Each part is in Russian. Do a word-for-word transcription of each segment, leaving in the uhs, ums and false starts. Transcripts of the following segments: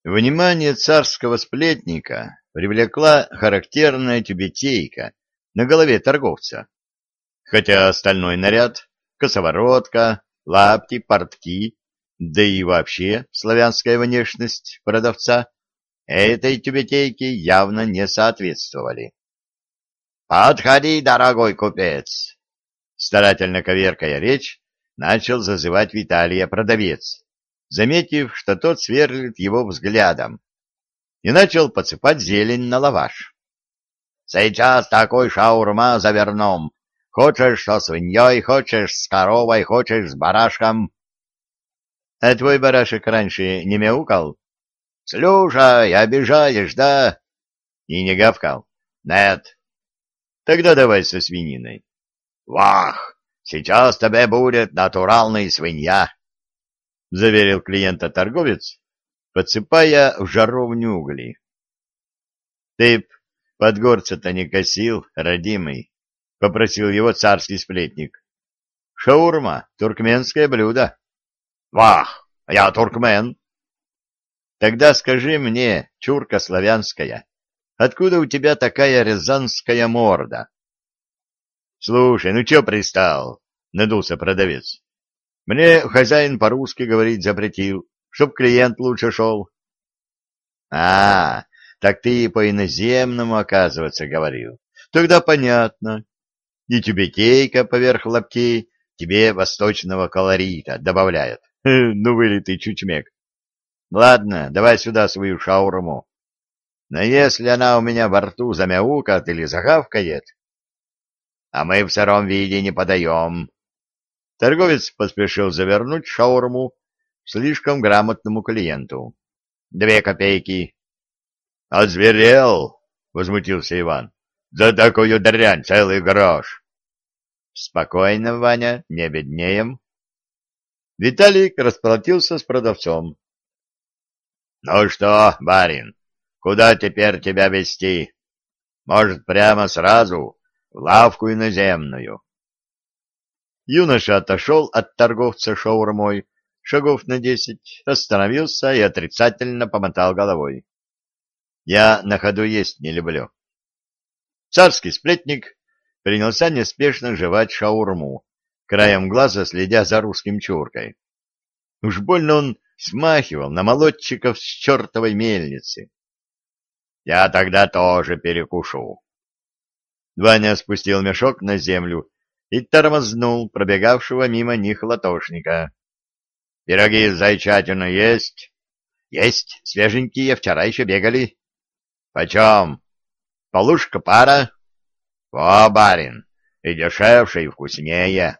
Внимание царского сплетника привлекла характерная тюбетейка на голове торговца, хотя остальной наряд, косоворотка, лапти, портки, да и вообще славянская внешность продавца этой тюбетейке явно не соответствовали. «Подходи, дорогой купец!» Старательно коверкая речь, начал зазывать Виталия продавец, заметив, что тот сверлит его взглядом, и начал подсыпать зелень на лаваш. «Сейчас такой шаурма завернем. Хочешь со свиньей, хочешь с коровой, хочешь с барашком». «А твой барашек раньше не мяукал?» «Слушай, обижаешь, да?» «И не гавкал?» «Нет». «Тогда давай со свининой». «Вах! Сейчас тебе будет натуральная свинья», — заверил клиента торговец, подсыпая в жаровню угли. — Ты б под горца-то не косил, родимый, — попросил его царский сплетник. — Шаурма — туркменское блюдо. — Вах, я туркмен. — Тогда скажи мне, чурка славянская, откуда у тебя такая рязанская морда? — Слушай, ну чё пристал? — надулся продавец. — Мне хозяин по-русски говорить запретил, чтоб клиент лучше шел. — А, так ты по иноземному, оказывается, говорил. Тогда понятно. И тюбетейка поверх лаптей тебе восточного колорита добавляет. Ну, вылитый чучмек. Ладно, давай сюда свою шаурму. Но если она у меня во рту замяукает или загавкает, а мы в сыром виде не подаем. Торговец поспешил завернуть шаурму слишком грамотному клиенту. Две копейки. — Озверел! — возмутился Иван. — За такую дрянь целый грош. — Спокойно, Ваня, не беднеем. Виталик расплатился с продавцом. — Ну что, барин, куда теперь тебя везти? Может, прямо сразу в лавку иноземную? Юноша отошел от торговца шаурмой шагов на десять, остановился и отрицательно помотал головой. Я на ходу есть не люблю. Царский сплетник принялся неспешно жевать шаурму, краем глаза следя за русским чуркой. Уж больно он смахивал на молодчиков с чертовой мельницы. Я тогда тоже перекушу. Ваня спустил мешок на землю и тормознул пробегавшего мимо них латошника. — Пироги с зайчатиной есть? — Есть, свеженькие, вчера еще бегали. — Почем? — Полушка пара. — О, барин, и дешевше, и вкуснее.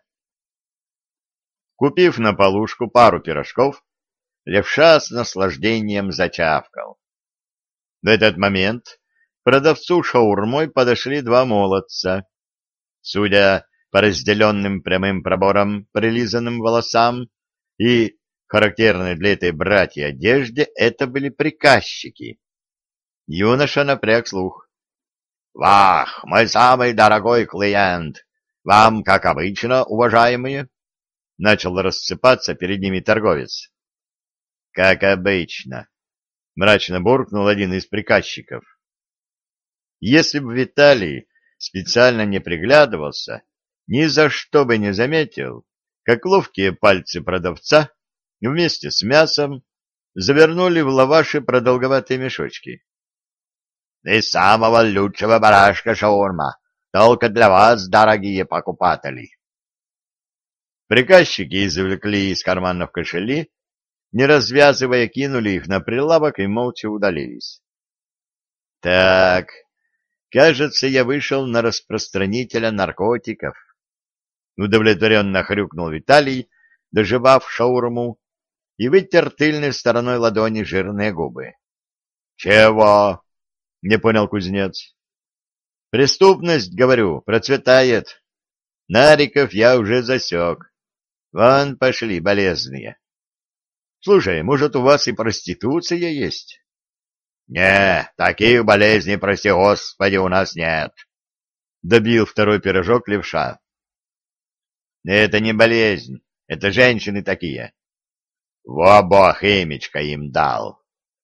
Купив на полушку пару пирожков, левша с наслаждением зачавкал. В этот момент к продавцу шаурмой подошли два молодца. Судя по разделенным прямым проборам, прилизанным волосам и характерной для этой братья одежде, это были приказчики. Юноша напряг слух. — Вах, мой самый дорогой клиент! Вам, как обычно, уважаемые? — начал рассыпаться перед ними торговец. — Как обычно, — мрачно буркнул один из приказчиков. Если бы Виталий специально не приглядывался, ни за что бы не заметил, как ловкие пальцы продавца вместе с мясом завернули в лаваши продолговатые мешочки. — Из самого лучшего барашка шаурма, только для вас, дорогие покупатели. Приказчики извлекли из карманов кошели, не развязывая, кинули их на прилавок и молча удалились. — Так, кажется, я вышел на распространителя наркотиков. Удовлетворенно хрюкнул Виталий, доживав шаурму, и вытер тыльной стороной ладони жирные губы. — Чего? — не понял кузнец. — Преступность, говорю, процветает. Нариков я уже засек. Вон пошли болезные. Слушай, может, у вас и проституция есть? — Не, таких болезней, прости господи, у нас нет. Добил второй пирожок левша. — Это не болезнь, это женщины такие. Во бог имечко им дал.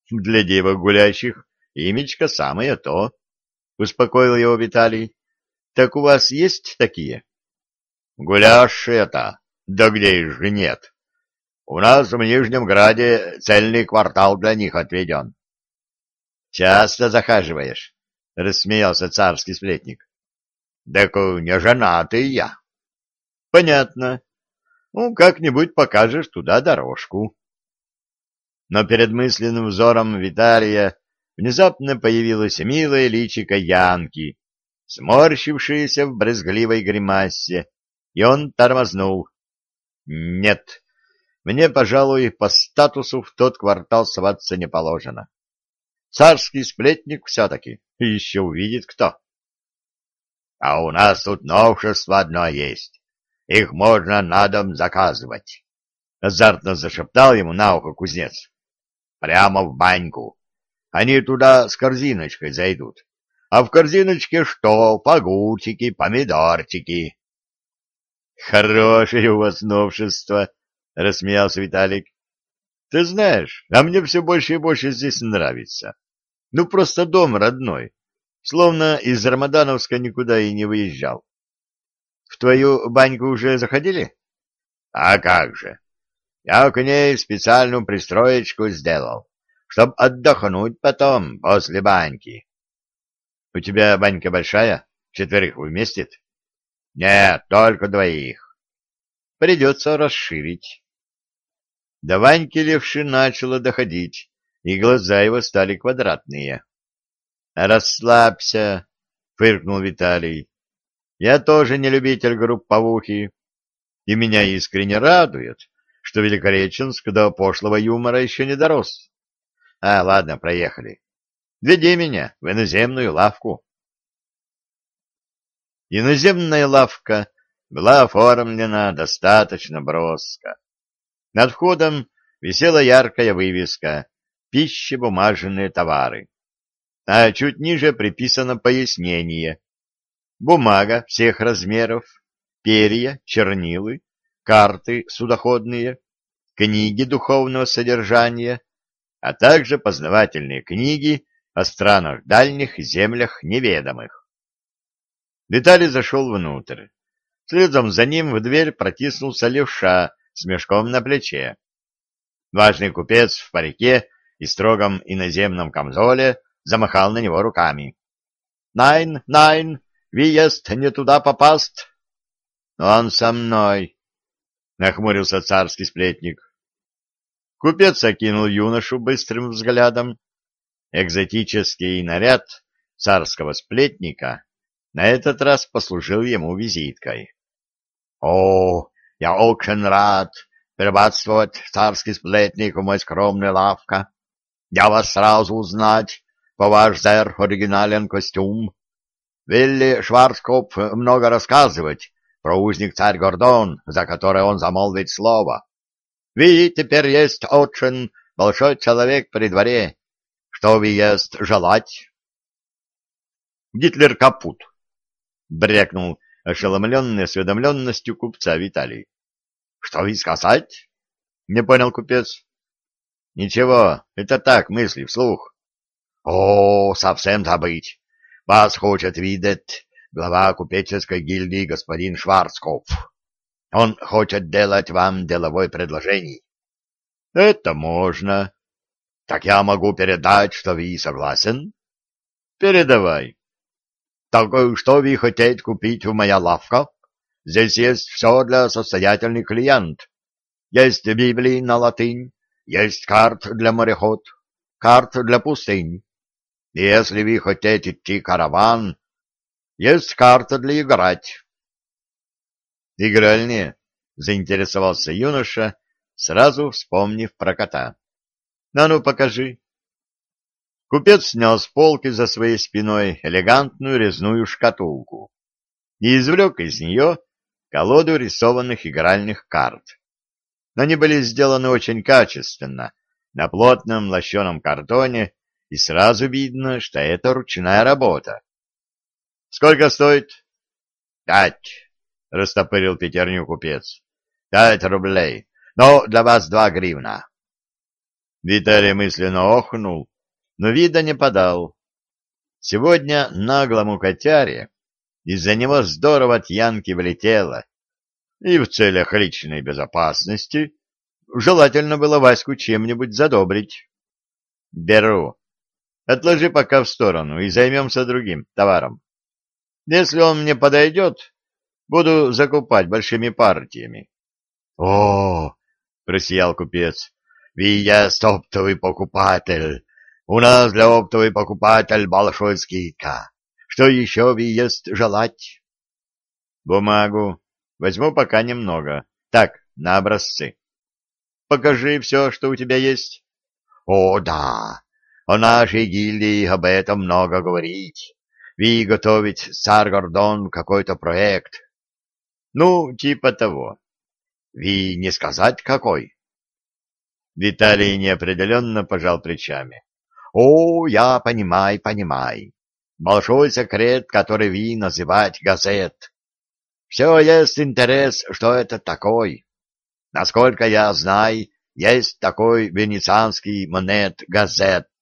Для девок гулящих имечко самое то, — успокоил его Виталий. — Так у вас есть такие? — Гуляшие-то? Да где же нет? У нас в Нижнем Граде цельный квартал для них отведен. — Часто захаживаешь? — рассмеялся царский сплетник. — Так не женатый я. — Понятно. Ну, как-нибудь покажешь туда дорожку. Но перед мысленным взором Виталия внезапно появилось милое личико Янки, сморщившееся в брезгливой гримасе, и он тормознул. Нет, мне, пожалуй, по статусу в тот квартал соваться не положено. Царский сплетник все-таки, еще увидит кто. — А у нас тут новшество одно есть. Их можно на дом заказывать. Азартно зашептал ему на ухо кузнец. Прямо в баньку. Они туда с корзиночкой зайдут. А в корзиночке что? Огурчики, помидорчики. — Хорошее у вас новшество, — рассмеялся Виталик. — Ты знаешь, а мне все больше и больше здесь нравится. Ну, просто дом родной. Словно из Рамадановска никуда и не выезжал. В твою баньку уже заходили? — А как же. Я к ней специальную пристроечку сделал, чтоб отдохнуть потом после баньки. — У тебя банька большая? Четверых вместит? — Нет, только двоих. — Придется расширить. До Ваньки левши начало доходить, и глаза его стали квадратные. — Расслабься, — фыркнул Виталий. — Я тоже не любитель групповухи, и меня искренне радует, что Великореченск до пошлого юмора еще не дорос. А, ладно, проехали. Веди меня в иноземную лавку. Иноземная лавка была оформлена достаточно броско. Над входом висела яркая вывеска «Пищебумажные товары», а чуть ниже приписано пояснение: бумага всех размеров, перья, чернилы, карты судоходные, книги духовного содержания, а также познавательные книги о странах дальних и землях неведомых. Виталий зашел внутрь. Следом за ним в дверь протиснулся левша с мешком на плече. Важный купец в парике и строгом иноземном камзоле замахал на него руками. «Найн, найн, въезд не туда попаст!» «Он со мной!» — нахмурился царский сплетник. Купец окинул юношу быстрым взглядом. Экзотический наряд царского сплетника на этот раз послужил ему визиткой. — О, я очень рад приветствовать, царский сплетник, в мой скромной лавка. Я вас сразу узнать по ваш зер оригинален костюм. Вилли Шварцкопф много рассказывать про узник царь Гордон, за которое он замолвит слово. Вы теперь есть очень большой человек при дворе. Что вы есть желать? Гитлер капут, — брякнул ошеломленный осведомленностью купца Виталий. — Что вы сказать? — не понял купец. — Ничего, это так, мысли вслух. — О, совсем забыть. Вас хочет видеть глава купеческой гильдии господин Шварцкопф. Он хочет делать вам деловое предложение. — Это можно. — Так я могу передать, что вы согласен? — Передавай. — Так что вы хотите купить в моя лавка? Здесь есть все для состоятельных клиент. Есть Библии на латынь, есть карт для мореход, карт для пустынь. И если вы хотите идти караван, есть карта для играть. — Игральные? — заинтересовался юноша, сразу вспомнив про кота. — А ну, покажи. Купец снял с полки за своей спиной элегантную резную шкатулку и извлек из нее колоду рисованных игральных карт. Они были сделаны очень качественно, на плотном лощеном картоне, и сразу видно, что это ручная работа. — Сколько стоит? — Пять, — растопырил пятерню купец. — Пять рублей. Но для вас два гривна. Виталий мысленно охнул, но вида не подал. Сегодня наглому котяре из-за него здорово от Янки влетело, и в целях личной безопасности желательно было Ваську чем-нибудь задобрить. Беру. Отложи пока в сторону и займемся другим товаром. Если он мне подойдет, буду закупать большими партиями. — О, — просиял купец, — вы есть оптовый покупатель. У нас для оптовый покупатель большой скидка. Что еще вы есть желать? — Бумагу. Возьму пока немного. Так, на образцы. Покажи все, что у тебя есть. — О, да. О нашей гильдии об этом много говорить. Вы готовить с Сар-Гордон какой-то проект. Ну, типа того. Ви не сказать какой? Виталий неопределенно пожал плечами. О, я понимай, понимай. Большой секрет, который ви называть газет. Все есть интерес, что это такой. Насколько я знаю, есть такой венецианский монет газет.